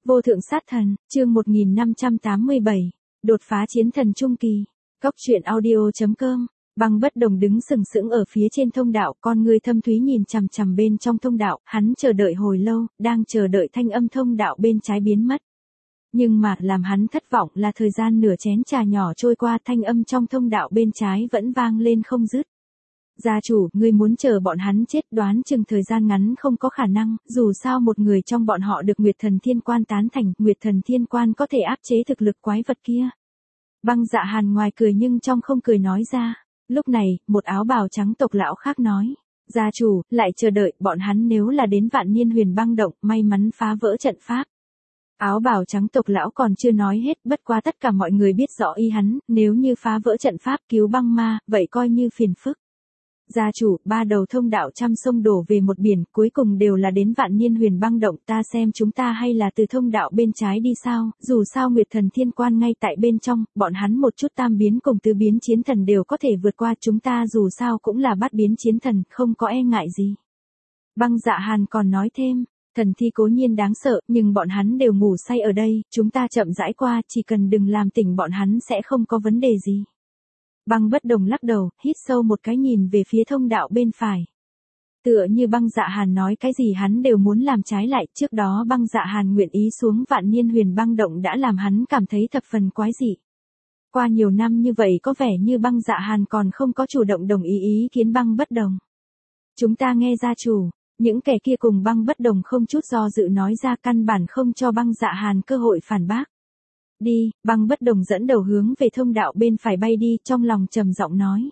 Vô thượng sát thần, chương 1587, đột phá chiến thần trung kỳ. Cóc truyện audio.com. Băng Bất Đồng đứng sừng sững ở phía trên thông đạo, con ngươi thâm thúy nhìn chằm chằm bên trong thông đạo, hắn chờ đợi hồi lâu, đang chờ đợi thanh âm thông đạo bên trái biến mất. Nhưng mà làm hắn thất vọng là thời gian nửa chén trà nhỏ trôi qua, thanh âm trong thông đạo bên trái vẫn vang lên không dứt. Gia chủ, ngươi muốn chờ bọn hắn chết, đoán chừng thời gian ngắn không có khả năng, dù sao một người trong bọn họ được Nguyệt Thần Thiên Quan tán thành, Nguyệt Thần Thiên Quan có thể áp chế thực lực quái vật kia. Băng Dạ Hàn ngoài cười nhưng trong không cười nói ra. Lúc này, một áo bào trắng tộc lão khác nói. Gia chủ, lại chờ đợi, bọn hắn nếu là đến Vạn Niên Huyền Băng Động, may mắn phá vỡ trận pháp. Áo bào trắng tộc lão còn chưa nói hết, bất quá tất cả mọi người biết rõ ý hắn, nếu như phá vỡ trận pháp cứu băng ma, vậy coi như phiền phức. Gia chủ, ba đầu thông đạo trăm sông đổ về một biển, cuối cùng đều là đến Vạn Niên Huyền Băng Động, ta xem chúng ta hay là từ thông đạo bên trái đi sao, dù sao Nguyệt Thần Thiên Quan ngay tại bên trong, bọn hắn một chút tam biến cùng tứ biến chiến thần đều có thể vượt qua, chúng ta dù sao cũng là bát biến chiến thần, không có e ngại gì. Băng Dạ Hàn còn nói thêm, thần thi cố nhiên đáng sợ, nhưng bọn hắn đều ngủ say ở đây, chúng ta chậm rãi qua, chỉ cần đừng làm tỉnh bọn hắn sẽ không có vấn đề gì. Băng Bất Đồng lắc đầu, hít sâu một cái nhìn về phía thông đạo bên phải. Tựa như Băng Dạ Hàn nói cái gì hắn đều muốn làm trái lại, trước đó Băng Dạ Hàn nguyện ý xuống Vạn Niên Huyền Băng Động đã làm hắn cảm thấy thập phần quái dị. Qua nhiều năm như vậy có vẻ như Băng Dạ Hàn còn không có chủ động đồng ý kiến Băng Bất Đồng. Chúng ta nghe gia chủ, những kẻ kia cùng Băng Bất Đồng không chút do dự nói ra, căn bản không cho Băng Dạ Hàn cơ hội phản bác. Đi, Băng Bất Đồng dẫn đầu hướng về thông đạo bên phải bay đi, trong lòng trầm giọng nói.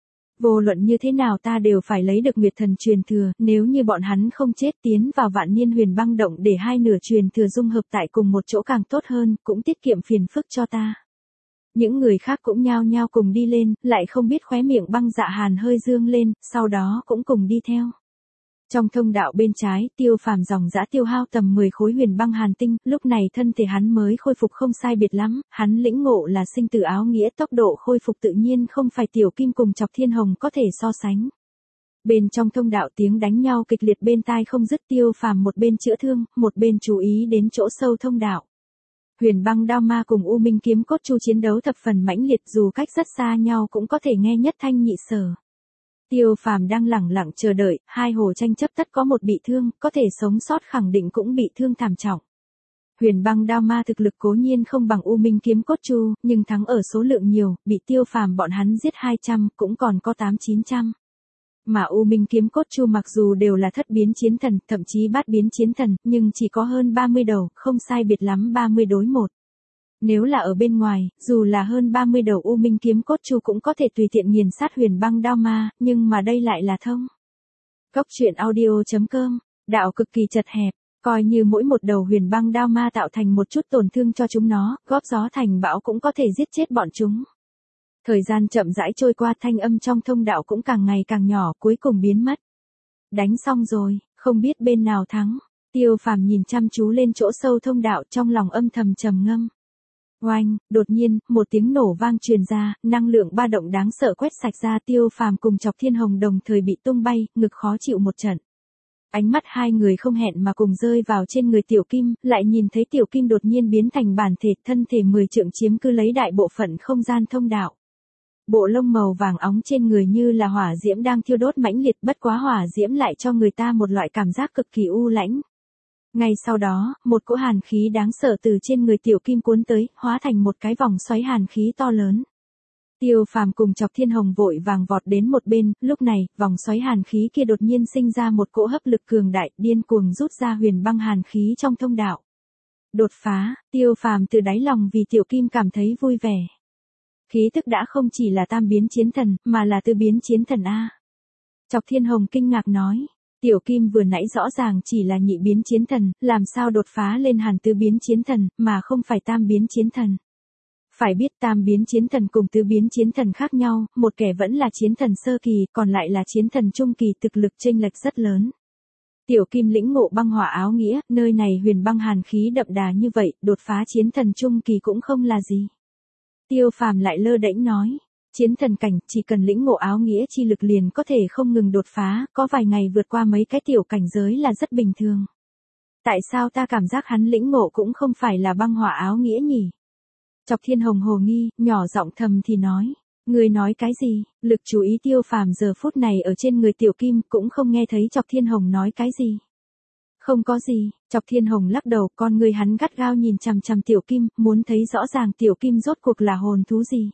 Vô luận như thế nào ta đều phải lấy được Nguyệt Thần truyền thừa, nếu như bọn hắn không chết tiến vào Vạn Niên Huyền Băng Động để hai nửa truyền thừa dung hợp tại cùng một chỗ càng tốt hơn, cũng tiết kiệm phiền phức cho ta. Những người khác cũng nhao nhao cùng đi lên, lại không biết khóe miệng Băng Dạ Hàn hơi dương lên, sau đó cũng cùng đi theo. Trong thông đạo bên trái, Tiêu Phàm dòng dã tiêu hao tầm 10 khối huyền băng hàn tinh, lúc này thân thể hắn mới khôi phục không sai biệt lắm, hắn lĩnh ngộ là sinh tử áo nghĩa, tốc độ khôi phục tự nhiên không phải Tiểu Kim cùng Chọc Thiên Hồng có thể so sánh. Bên trong thông đạo tiếng đánh nhau kịch liệt bên tai không dứt, Tiêu Phàm một bên chữa thương, một bên chú ý đến chỗ sâu thông đạo. Huyền băng đao ma cùng U Minh kiếm cốt chu chiến đấu thập phần mãnh liệt, dù cách rất xa nhau cũng có thể nghe nhất thanh nhị sở. Tiêu Phàm đang lẳng lặng chờ đợi, hai hồ tranh chấp tất có một bị thương, có thể sống sót khẳng định cũng bị thương thảm trọng. Huyền băng đao ma thực lực cố nhiên không bằng U Minh kiếm cốt chu, nhưng thắng ở số lượng nhiều, bị Tiêu Phàm bọn hắn giết 200, cũng còn có 8-900. Mà U Minh kiếm cốt chu mặc dù đều là thất biến chiến thần, thậm chí bát biến chiến thần, nhưng chỉ có hơn 30 đầu, không sai biệt lắm 30 đối 1. Nếu là ở bên ngoài, dù là hơn 30 đầu U Minh kiếm cốt chu cũng có thể tùy tiện nghiền sát huyền băng đao ma, nhưng mà đây lại là thông. Cóc truyện audio.com, đạo cực kỳ chật hẹp, coi như mỗi một đầu huyền băng đao ma tạo thành một chút tổn thương cho chúng nó, góp gió thành bão cũng có thể giết chết bọn chúng. Thời gian chậm rãi trôi qua, thanh âm trong thông đạo cũng càng ngày càng nhỏ, cuối cùng biến mất. Đánh xong rồi, không biết bên nào thắng. Tiêu Phàm nhìn chăm chú lên chỗ sâu thông đạo, trong lòng âm thầm trầm ngâm. Oanh, đột nhiên, một tiếng nổ vang truyền ra, năng lượng ba động đáng sợ quét sạch ra, Tiêu Phàm cùng Chọc Thiên Hồng đồng thời bị tung bay, ngực khó chịu một trận. Ánh mắt hai người không hẹn mà cùng rơi vào trên người Tiểu Kim, lại nhìn thấy Tiểu Kim đột nhiên biến thành bản thể, thân thể 10 trượng chiếm cứ lấy đại bộ phận không gian thông đạo. Bộ lông màu vàng óng trên người như là hỏa diễm đang thiêu đốt mãnh liệt, bất quá hỏa diễm lại cho người ta một loại cảm giác cực kỳ u lãnh. Ngay sau đó, một cỗ hàn khí đáng sợ từ trên người Tiểu Kim cuốn tới, hóa thành một cái vòng xoáy hàn khí to lớn. Tiêu Phàm cùng Chọc Thiên Hồng vội vàng vọt đến một bên, lúc này, vòng xoáy hàn khí kia đột nhiên sinh ra một cỗ hấp lực cường đại, điên cuồng rút ra huyền băng hàn khí trong thông đạo. Đột phá, Tiêu Phàm từ đáy lòng vì Tiểu Kim cảm thấy vui vẻ. Khí tức đã không chỉ là tam biến chiến thần, mà là tứ biến chiến thần A. Chọc Thiên Hồng kinh ngạc nói. Tiểu Kim vừa nãy rõ ràng chỉ là nhị biến chiến thần, làm sao đột phá lên hẳn tứ biến chiến thần, mà không phải tam biến chiến thần. Phải biết tam biến chiến thần cùng tứ biến chiến thần khác nhau, một kẻ vẫn là chiến thần sơ kỳ, còn lại là chiến thần trung kỳ, thực lực chênh lệch rất lớn. Tiểu Kim lĩnh ngộ băng hỏa áo nghĩa, nơi này huyền băng hàn khí đậm đà như vậy, đột phá chiến thần trung kỳ cũng không là gì. Tiêu Phàm lại lơ đễnh nói. Chiến thần cảnh, chỉ cần lĩnh ngộ áo nghĩa chi lực liền có thể không ngừng đột phá, có vài ngày vượt qua mấy cái tiểu cảnh giới là rất bình thường. Tại sao ta cảm giác hắn lĩnh ngộ cũng không phải là băng hỏa áo nghĩa nhỉ? Chọc Thiên Hồng hồ nghi, nhỏ giọng thầm thì nói. Người nói cái gì? Lực chú ý Tiêu Phàm giờ phút này ở trên người Tiểu Kim cũng không nghe thấy Chọc Thiên Hồng nói cái gì. Không có gì, Chọc Thiên Hồng lắc đầu, con người hắn gắt gao nhìn chằm chằm Tiểu Kim, muốn thấy rõ ràng Tiểu Kim rốt cuộc là hồn thú gì.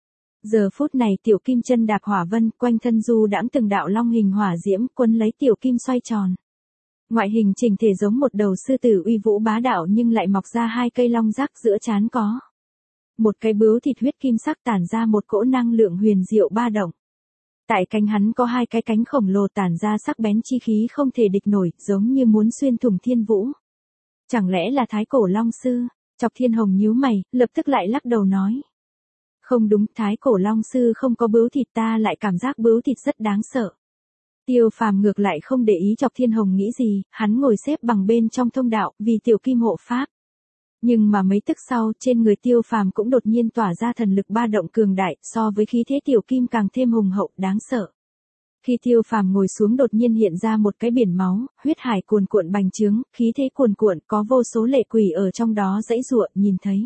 Giờ phút này Tiểu Kim chân đạp hỏa vân, quanh thân du đãng từng đạo long hình hỏa diễm, quấn lấy Tiểu Kim xoay tròn. Ngoại hình chỉnh thể giống một đầu sư tử uy vũ bá đạo nhưng lại mọc ra hai cây long rác, giữa trán có một cái bướu thịt huyết kim sắc tản ra một cỗ năng lượng huyền diệu ba động. Tại cánh hắn có hai cái cánh khổng lồ tản ra sắc bén chi khí không thể địch nổi, giống như muốn xuyên thủng thiên vũ. Chẳng lẽ là Thái Cổ Long Sư? Chọc Thiên Hồng nhíu mày, lập tức lại lắc đầu nói. Không đúng, Thái Cổ Long Sư không có bướu thịt, ta lại cảm giác bướu thịt rất đáng sợ. Tiêu Phàm ngược lại không để ý Chọc Thiên Hồng nghĩ gì, hắn ngồi xếp bằng bên trong thông đạo, vì Tiểu Kim hộ pháp. Nhưng mà mấy tức sau, trên người Tiêu Phàm cũng đột nhiên tỏa ra thần lực ba động cường đại, so với khí thế Tiểu Kim càng thêm hùng hậu, đáng sợ. Khi Tiêu Phàm ngồi xuống đột nhiên hiện ra một cái biển máu, huyết hải cuồn cuộn bành trướng, khí thế cuồn cuộn, có vô số lệ quỷ ở trong đó giãy giụa, nhìn thấy.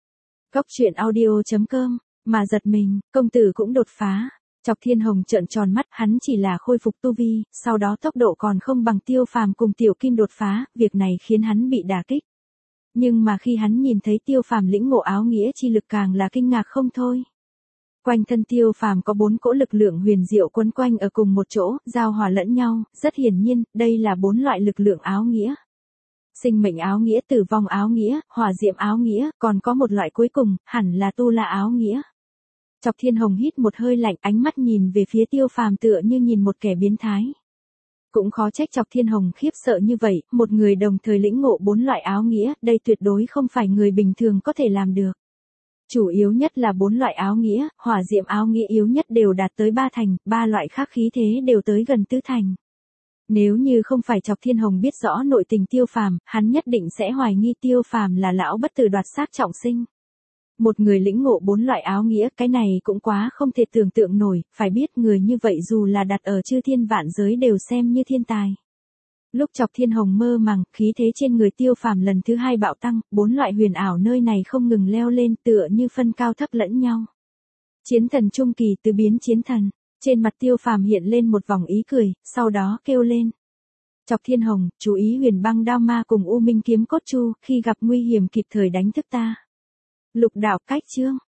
Góc truyện audio.com, mà giật mình, công tử cũng đột phá. Chọc Thiên Hồng trợn tròn mắt, hắn chỉ là khôi phục tu vi, sau đó tốc độ còn không bằng Tiêu Phàm cùng Tiểu Kim đột phá, việc này khiến hắn bị đả kích. Nhưng mà khi hắn nhìn thấy Tiêu Phàm lĩnh ngộ áo nghĩa chi lực càng là kinh ngạc không thôi. Quanh thân Tiêu Phàm có 4 cỗ lực lượng huyền diệu quấn quanh ở cùng một chỗ, giao hòa lẫn nhau, rất hiển nhiên, đây là 4 loại lực lượng áo nghĩa. Sinh mệnh áo nghĩa, tử vong áo nghĩa, hỏa diệm áo nghĩa, còn có một loại cuối cùng, hẳn là tu la áo nghĩa. Chọc Thiên Hồng hít một hơi lạnh, ánh mắt nhìn về phía Tiêu Phàm tựa như nhìn một kẻ biến thái. Cũng khó trách Chọc Thiên Hồng khiếp sợ như vậy, một người đồng thời lĩnh ngộ 4 loại áo nghĩa, đây tuyệt đối không phải người bình thường có thể làm được. Chủ yếu nhất là 4 loại áo nghĩa, hỏa diệm áo nghĩa yếu nhất đều đạt tới 3 thành, 3 loại khác khí thế đều tới gần 4 thành. Nếu như không phải Chọc Thiên Hồng biết rõ nội tình Tiêu Phàm, hắn nhất định sẽ hoài nghi Tiêu Phàm là lão bất tử đoạt xác trọng sinh. Một người lĩnh ngộ 4 loại áo nghĩa, cái này cũng quá không thể tưởng tượng nổi, phải biết người như vậy dù là đặt ở chư thiên vạn giới đều xem như thiên tài. Lúc Chọc Thiên Hồng mơ màng, khí thế trên người Tiêu Phàm lần thứ 2 bạo tăng, 4 loại huyền ảo nơi này không ngừng leo lên, tựa như phân cao thấp lẫn nhau. Chiến thần trung kỳ tứ biến chiến thần, trên mặt Tiêu Phàm hiện lên một vòng ý cười, sau đó kêu lên. Chọc Thiên Hồng, chú ý Huyền Băng Đao Ma cùng U Minh Kiếm Cốt Chu, khi gặp nguy hiểm kịp thời đánh thức ta. Lục đạo cách chương.